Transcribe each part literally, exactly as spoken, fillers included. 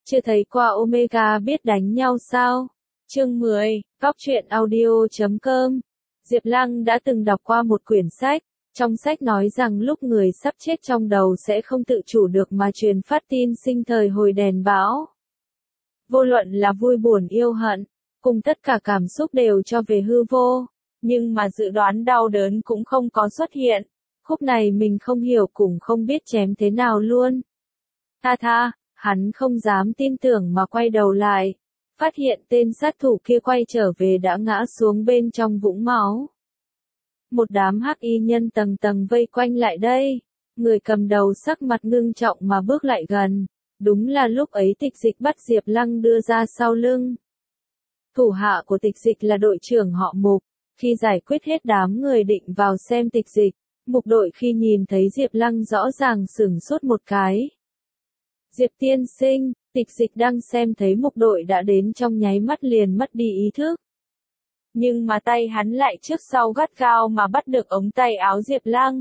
Chưa thấy qua Omega biết đánh nhau sao? Chương mười, Góc truyện audio chấm com. Diệp Lăng đã từng đọc qua một quyển sách, trong sách nói rằng lúc người sắp chết trong đầu sẽ không tự chủ được mà truyền phát tin sinh thời hồi đèn bão. Vô luận là vui buồn yêu hận, cùng tất cả cảm xúc đều cho về hư vô, nhưng mà dự đoán đau đớn cũng không có xuất hiện. Khúc này mình không hiểu cũng không biết chém thế nào luôn. Tha tha, hắn không dám tin tưởng mà quay đầu lại, phát hiện tên sát thủ kia quay trở về đã ngã xuống bên trong vũng máu. Một đám hắc y nhân tầng tầng vây quanh lại đây, người cầm đầu sắc mặt ngưng trọng mà bước lại gần, đúng là lúc ấy Tịch Dịch bắt Diệp Lăng đưa ra sau lưng. Thủ hạ của Tịch Dịch là đội trưởng họ Mục, khi giải quyết hết đám người định vào xem Tịch Dịch, Mục đội khi nhìn thấy Diệp Lăng rõ ràng sửng sốt một cái. Diệp tiên sinh, Tịch Dịch đang xem thấy Mục đội đã đến trong nháy mắt liền mất đi ý thức. Nhưng mà tay hắn lại trước sau gắt gao mà bắt được ống tay áo Diệp Lăng.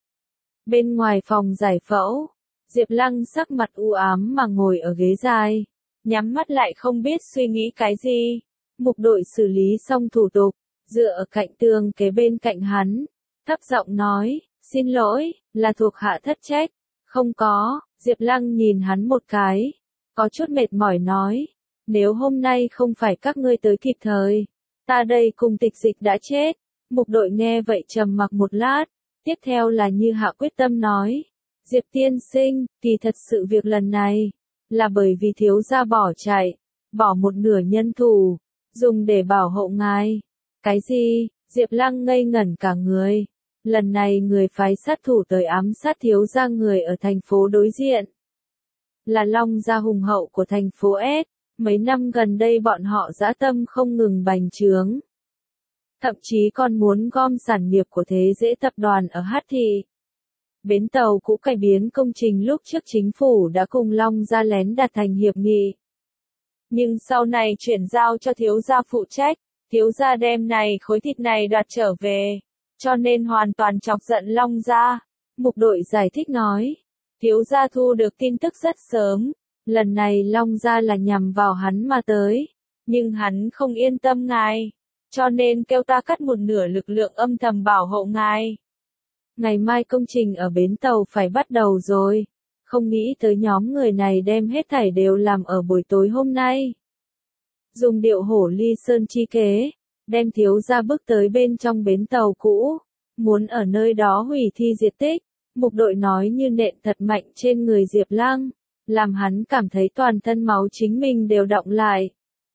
Bên ngoài phòng giải phẫu, Diệp Lăng sắc mặt u ám mà ngồi ở ghế dài, nhắm mắt lại không biết suy nghĩ cái gì. Mục đội xử lý xong thủ tục, dựa ở cạnh tường kế bên cạnh hắn, thấp giọng nói, xin lỗi, là thuộc hạ thất trách. Không có, Diệp Lăng nhìn hắn một cái, có chút mệt mỏi nói, nếu hôm nay không phải các ngươi tới kịp thời, ta đây cùng Tịch Dịch đã chết. Mục đội nghe vậy trầm mặc một lát, tiếp theo là như hạ quyết tâm nói, Diệp tiên sinh, kỳ thật sự việc lần này, là bởi vì thiếu gia bỏ chạy, bỏ một nửa nhân thủ, dùng để bảo hộ ngài. Cái gì? Diệp Lăng ngây ngẩn cả người. Lần này người phái sát thủ tới ám sát thiếu gia người ở thành phố đối diện. Là Long gia hùng hậu của thành phố S, mấy năm gần đây bọn họ dã tâm không ngừng bành trướng. Thậm chí còn muốn gom sản nghiệp của Thế Dễ tập đoàn ở Hát Thị. Bến tàu cũ cải biến công trình lúc trước chính phủ đã cùng Long gia lén đạt thành hiệp nghị. Nhưng sau này chuyển giao cho thiếu gia phụ trách, thiếu gia đem này khối thịt này đoạt trở về, cho nên hoàn toàn chọc giận Long gia. Mục đội giải thích nói, thiếu gia thu được tin tức rất sớm, lần này Long gia là nhằm vào hắn mà tới, nhưng hắn không yên tâm ngài, cho nên kêu ta cắt một nửa lực lượng âm thầm bảo hộ ngài. Ngày mai công trình ở bến tàu phải bắt đầu rồi, không nghĩ tới nhóm người này đem hết thảy đều làm ở buổi tối hôm nay. Dùng điệu hổ ly sơn chi kế, đem thiếu gia bước tới bên trong bến tàu cũ, muốn ở nơi đó hủy thi diệt tích. Mục đội nói như nện thật mạnh trên người Diệp Lăng, làm hắn cảm thấy toàn thân máu chính mình đều đọng lại.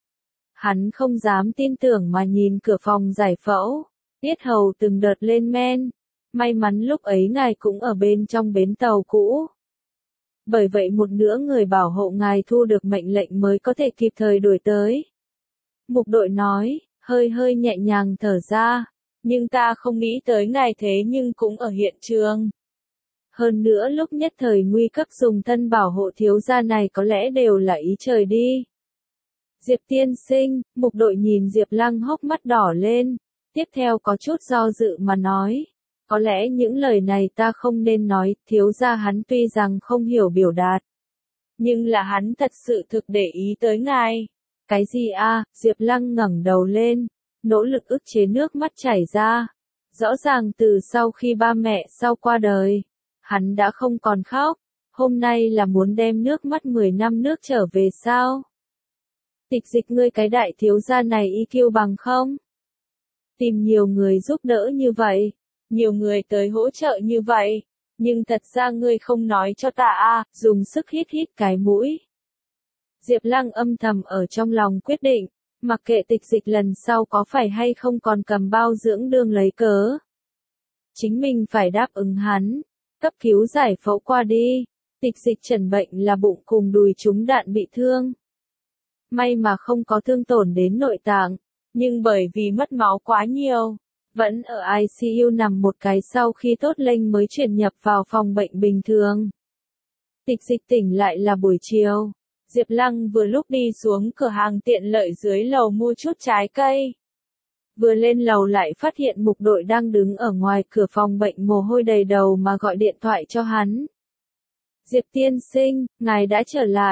Hắn không dám tin tưởng mà nhìn cửa phòng giải phẫu, yết hầu từng đợt lên men. May mắn lúc ấy ngài cũng ở bên trong bến tàu cũ. Bởi vậy một nửa người bảo hộ ngài thu được mệnh lệnh mới có thể kịp thời đuổi tới. Mục đội nói, hơi hơi nhẹ nhàng thở ra, nhưng ta không nghĩ tới ngài thế nhưng cũng ở hiện trường. Hơn nữa lúc nhất thời nguy cấp dùng thân bảo hộ thiếu gia này có lẽ đều là ý trời đi. Diệp tiên sinh, mục đội nhìn Diệp Lăng hốc mắt đỏ lên, tiếp theo có chút do dự mà nói. Có lẽ những lời này ta không nên nói, thiếu gia hắn tuy rằng không hiểu biểu đạt. Nhưng là hắn thật sự thực để ý tới ngài. Cái gì a? Diệp Lăng ngẩng đầu lên, nỗ lực ức chế nước mắt chảy ra. Rõ ràng từ sau khi ba mẹ sau qua đời, hắn đã không còn khóc, hôm nay là muốn đem nước mắt mười năm nước trở về sao? Tịch Dịch ngươi cái đại thiếu gia này i kiu bằng không? Tìm nhiều người giúp đỡ như vậy. Nhiều người tới hỗ trợ như vậy, nhưng thật ra ngươi không nói cho ta a, dùng sức hít hít cái mũi. Diệp Lăng âm thầm ở trong lòng quyết định, mặc kệ Tịch Dịch lần sau có phải hay không còn cầm bao dưỡng đương lấy cớ. Chính mình phải đáp ứng hắn, cấp cứu giải phẫu qua đi, Tịch Dịch chẩn bệnh là bụng cùng đùi trúng đạn bị thương. May mà không có thương tổn đến nội tạng, nhưng bởi vì mất máu quá nhiều. Vẫn ở i xê u nằm một cái sau khi tốt lành mới chuyển nhập vào phòng bệnh bình thường. Tịch Dịch tỉnh lại là buổi chiều. Diệp Lăng vừa lúc đi xuống cửa hàng tiện lợi dưới lầu mua chút trái cây. Vừa lên lầu lại phát hiện mục đội đang đứng ở ngoài cửa phòng bệnh mồ hôi đầy đầu mà gọi điện thoại cho hắn. Diệp tiên sinh, ngài đã trở lại,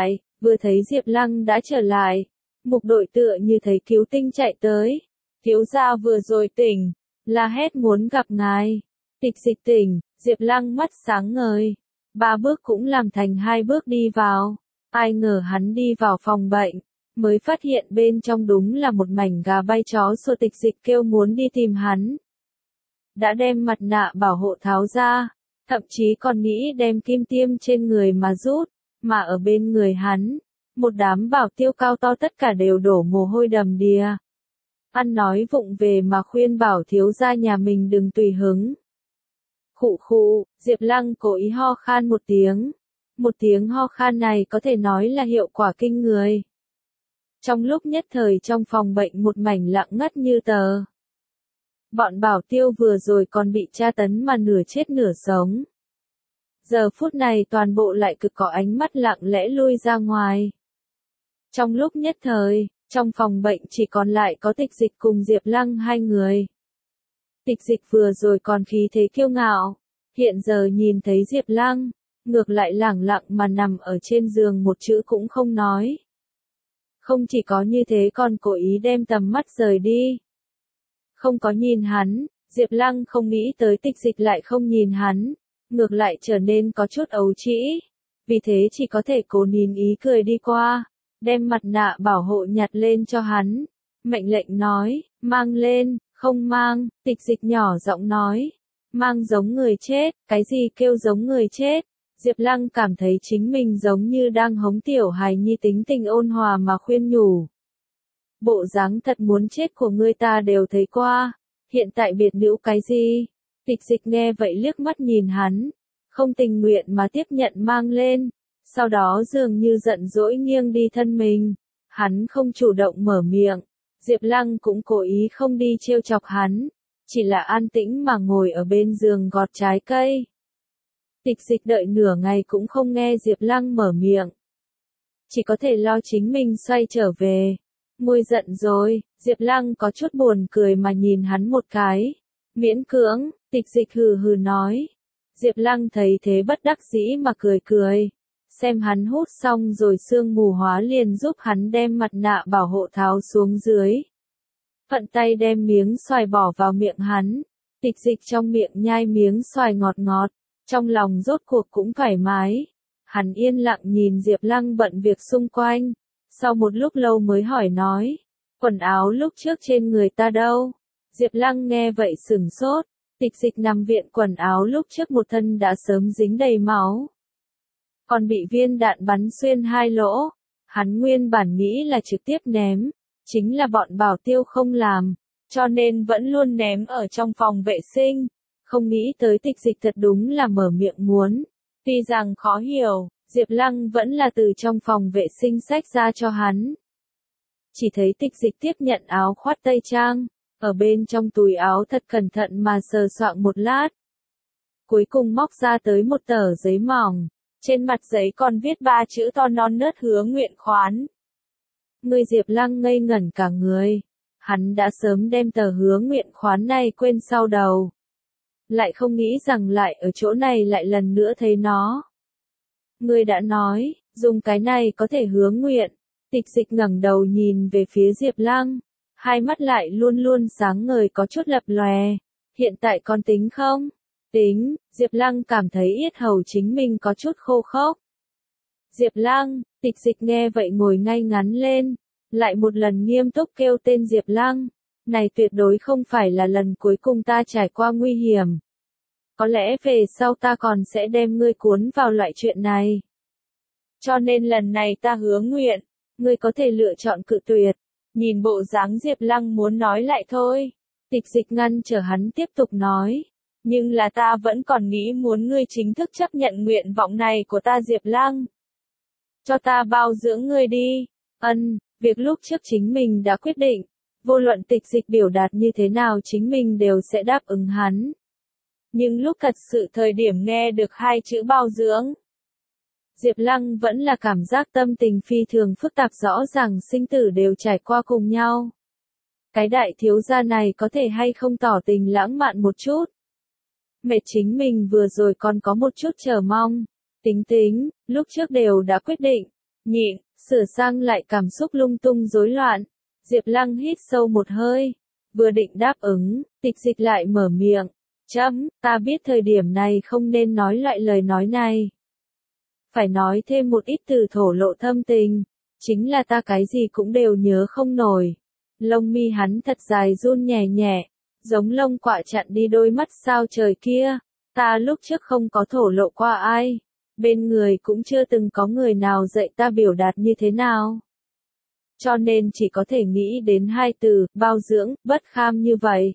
vừa thấy Diệp Lăng đã trở lại, Mục Đội tựa như thấy cứu tinh chạy tới. Thiếu gia vừa rồi tỉnh, la hét muốn gặp ngài. Tịch Dịch tỉnh, Diệp Lăng mắt sáng ngời. Ba bước cũng làm thành hai bước đi vào. Ai ngờ hắn đi vào phòng bệnh, mới phát hiện bên trong đúng là một mảnh gà bay chó sủa. Tịch Dịch kêu muốn đi tìm hắn. Đã đem mặt nạ bảo hộ tháo ra, thậm chí còn nghĩ đem kim tiêm trên người mà rút, mà ở bên người hắn, một đám bảo tiêu cao to tất cả đều đổ mồ hôi đầm đìa. Ăn nói vụng về mà khuyên bảo thiếu gia nhà mình đừng tùy hứng. Khụ khụ, Diệp Lăng cố ý ho khan một tiếng. Một tiếng ho khan này có thể nói là hiệu quả kinh người. Trong lúc nhất thời trong phòng bệnh một mảnh lặng ngắt như tờ. Bọn bảo tiêu vừa rồi còn bị tra tấn mà nửa chết nửa sống. Giờ phút này toàn bộ lại cực có ánh mắt lặng lẽ lui ra ngoài. Trong lúc nhất thời, trong phòng bệnh chỉ còn lại có Tịch Dịch cùng Diệp Lăng hai người. Tịch Dịch vừa rồi còn khí thế kiêu ngạo, hiện giờ nhìn thấy Diệp Lăng, ngược lại lẳng lặng mà nằm ở trên giường một chữ cũng không nói. Không chỉ có như thế còn cố ý đem tầm mắt rời đi. Không có nhìn hắn, Diệp Lăng không nghĩ tới Tịch Dịch lại không nhìn hắn, ngược lại trở nên có chút ấu trĩ, vì thế chỉ có thể cố nín ý cười đi qua, đem mặt nạ bảo hộ nhặt lên cho hắn, mệnh lệnh nói, mang lên, không mang. Tịch Dịch nhỏ giọng nói, mang giống người chết. Cái gì kêu giống người chết? Diệp Lăng cảm thấy chính mình giống như đang hống tiểu hài nhi tính tình ôn hòa mà khuyên nhủ. Bộ dáng thật muốn chết của ngươi ta đều thấy qua, hiện tại biệt nữ cái gì? Tịch Dịch nghe vậy liếc mắt nhìn hắn, không tình nguyện mà tiếp nhận mang lên, sau đó dường như giận dỗi nghiêng đi thân mình, hắn không chủ động mở miệng, Diệp Lăng cũng cố ý không đi trêu chọc hắn, chỉ là an tĩnh mà ngồi ở bên giường gọt trái cây. Tịch Dịch đợi nửa ngày cũng không nghe Diệp Lăng mở miệng, chỉ có thể lo chính mình xoay trở về. Nguôi giận rồi, Diệp Lăng có chút buồn cười mà nhìn hắn một cái. Miễn cưỡng, Tịch Dịch hừ hừ nói. Diệp Lăng thấy thế bất đắc dĩ mà cười cười. Xem hắn hút xong rồi sương mù hóa liền giúp hắn đem mặt nạ bảo hộ tháo xuống dưới. Phận tay đem miếng xoài bỏ vào miệng hắn. Tịch Dịch trong miệng nhai miếng xoài ngọt ngọt, trong lòng rốt cuộc cũng thoải mái. Hắn yên lặng nhìn Diệp Lăng bận việc xung quanh. Sau một lúc lâu mới hỏi nói, quần áo lúc trước trên người ta đâu? Diệp Lăng nghe vậy sửng sốt, Tịch Dịch nằm viện quần áo lúc trước một thân đã sớm dính đầy máu. Còn bị viên đạn bắn xuyên hai lỗ, hắn nguyên bản nghĩ là trực tiếp ném, chính là bọn bảo tiêu không làm, cho nên vẫn luôn ném ở trong phòng vệ sinh, không nghĩ tới Tịch Dịch thật đúng là mở miệng muốn, tuy rằng khó hiểu. Diệp Lăng vẫn là từ trong phòng vệ sinh xách ra cho hắn. Chỉ thấy Tịch Dịch tiếp nhận áo khoác tây trang, ở bên trong túi áo thật cẩn thận mà sờ soạng một lát. Cuối cùng móc ra tới một tờ giấy mỏng, trên mặt giấy còn viết ba chữ to non nớt hứa nguyện khoán. Người Diệp Lăng ngây ngẩn cả người, hắn đã sớm đem tờ hứa nguyện khoán này quên sau đầu. Lại không nghĩ rằng lại ở chỗ này lại lần nữa thấy nó. Ngươi đã nói, dùng cái này có thể hứa nguyện. Tịch Dịch ngẩng đầu nhìn về phía Diệp Lăng, hai mắt lại luôn luôn sáng ngời có chút lập lòe. Hiện tại còn tính không? Tính, Diệp Lăng cảm thấy yết hầu chính mình có chút khô khốc. Diệp Lăng, Tịch Dịch nghe vậy ngồi ngay ngắn lên, lại một lần nghiêm túc kêu tên Diệp Lăng. Này tuyệt đối không phải là lần cuối cùng ta trải qua nguy hiểm. Có lẽ về sau ta còn sẽ đem ngươi cuốn vào loại chuyện này. Cho nên lần này ta hứa nguyện, ngươi có thể lựa chọn cự tuyệt. Nhìn bộ dáng Diệp Lăng muốn nói lại thôi. Tịch Dịch ngăn trở hắn tiếp tục nói. Nhưng là ta vẫn còn nghĩ muốn ngươi chính thức chấp nhận nguyện vọng này của ta Diệp Lăng. Cho ta bao dưỡng ngươi đi. Ân, việc lúc trước chính mình đã quyết định. Vô luận Tịch Dịch biểu đạt như thế nào chính mình đều sẽ đáp ứng hắn. Nhưng lúc thật sự thời điểm nghe được hai chữ bao dưỡng, Diệp Lăng vẫn là cảm giác tâm tình phi thường phức tạp, rõ ràng sinh tử đều trải qua cùng nhau. Cái đại thiếu gia này có thể hay không tỏ tình lãng mạn một chút. Mẹ chính mình vừa rồi còn có một chút chờ mong. Tính tính, lúc trước đều đã quyết định. Nhịn, sửa sang lại cảm xúc lung tung rối loạn. Diệp Lăng hít sâu một hơi, vừa định đáp ứng, Tịch Dịch lại mở miệng, chấm, ta biết thời điểm này không nên nói loại lời nói này. Phải nói thêm một ít từ thổ lộ thâm tình, chính là ta cái gì cũng đều nhớ không nổi. Lông mi hắn thật dài run nhẹ nhẹ, giống lông quạ chặn đi đôi mắt sao trời kia, ta lúc trước không có thổ lộ qua ai, bên người cũng chưa từng có người nào dạy ta biểu đạt như thế nào. Cho nên chỉ có thể nghĩ đến hai từ, bao dưỡng, bất kham như vậy.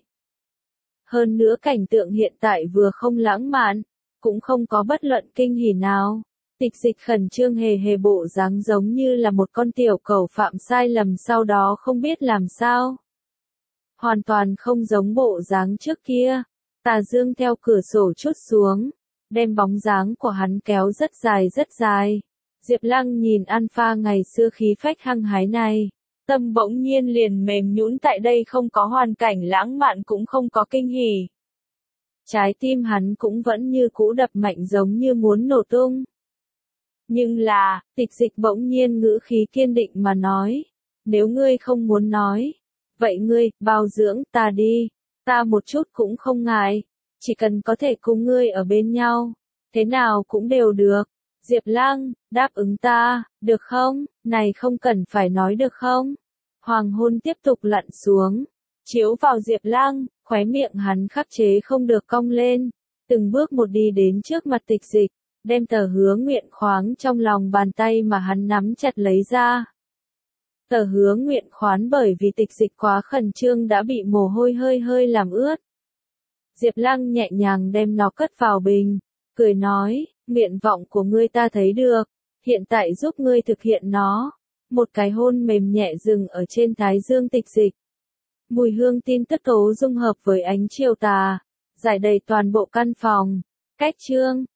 Hơn nữa cảnh tượng hiện tại vừa không lãng mạn, cũng không có bất luận kinh hỉ nào. Tịch Dịch khẩn trương hề hề bộ dáng giống như là một con tiểu cẩu phạm sai lầm sau đó không biết làm sao. Hoàn toàn không giống bộ dáng trước kia. Tà dương theo cửa sổ trút xuống, đem bóng dáng của hắn kéo rất dài rất dài. Diệp Lăng nhìn Alpha ngày xưa khí phách hăng hái này, tâm bỗng nhiên liền mềm nhũn, tại đây không có hoàn cảnh lãng mạn cũng không có kinh hỉ. Trái tim hắn cũng vẫn như cũ đập mạnh giống như muốn nổ tung. Nhưng là, Tịch Dịch bỗng nhiên ngữ khí kiên định mà nói, nếu ngươi không muốn nói, vậy ngươi, bao dưỡng ta đi, ta một chút cũng không ngại, chỉ cần có thể cùng ngươi ở bên nhau, thế nào cũng đều được. Diệp Lăng, đáp ứng ta, được không, này không cần phải nói được không? Hoàng hôn tiếp tục lặn xuống, chiếu vào Diệp Lăng, khóe miệng hắn khắc chế không được cong lên, từng bước một đi đến trước mặt Tịch Dịch, đem tờ hứa nguyện khoáng trong lòng bàn tay mà hắn nắm chặt lấy ra. Tờ hứa nguyện khoán bởi vì Tịch Dịch quá khẩn trương đã bị mồ hôi hơi hơi làm ướt. Diệp Lăng nhẹ nhàng đem nó cất vào bình, cười nói, nguyện vọng của ngươi ta thấy được, hiện tại giúp ngươi thực hiện nó. Một cái hôn mềm nhẹ dừng ở trên thái dương Tịch Dịch. Mùi hương tin tức tố dung hợp với ánh chiều tà, rải đầy toàn bộ căn phòng. Cách chương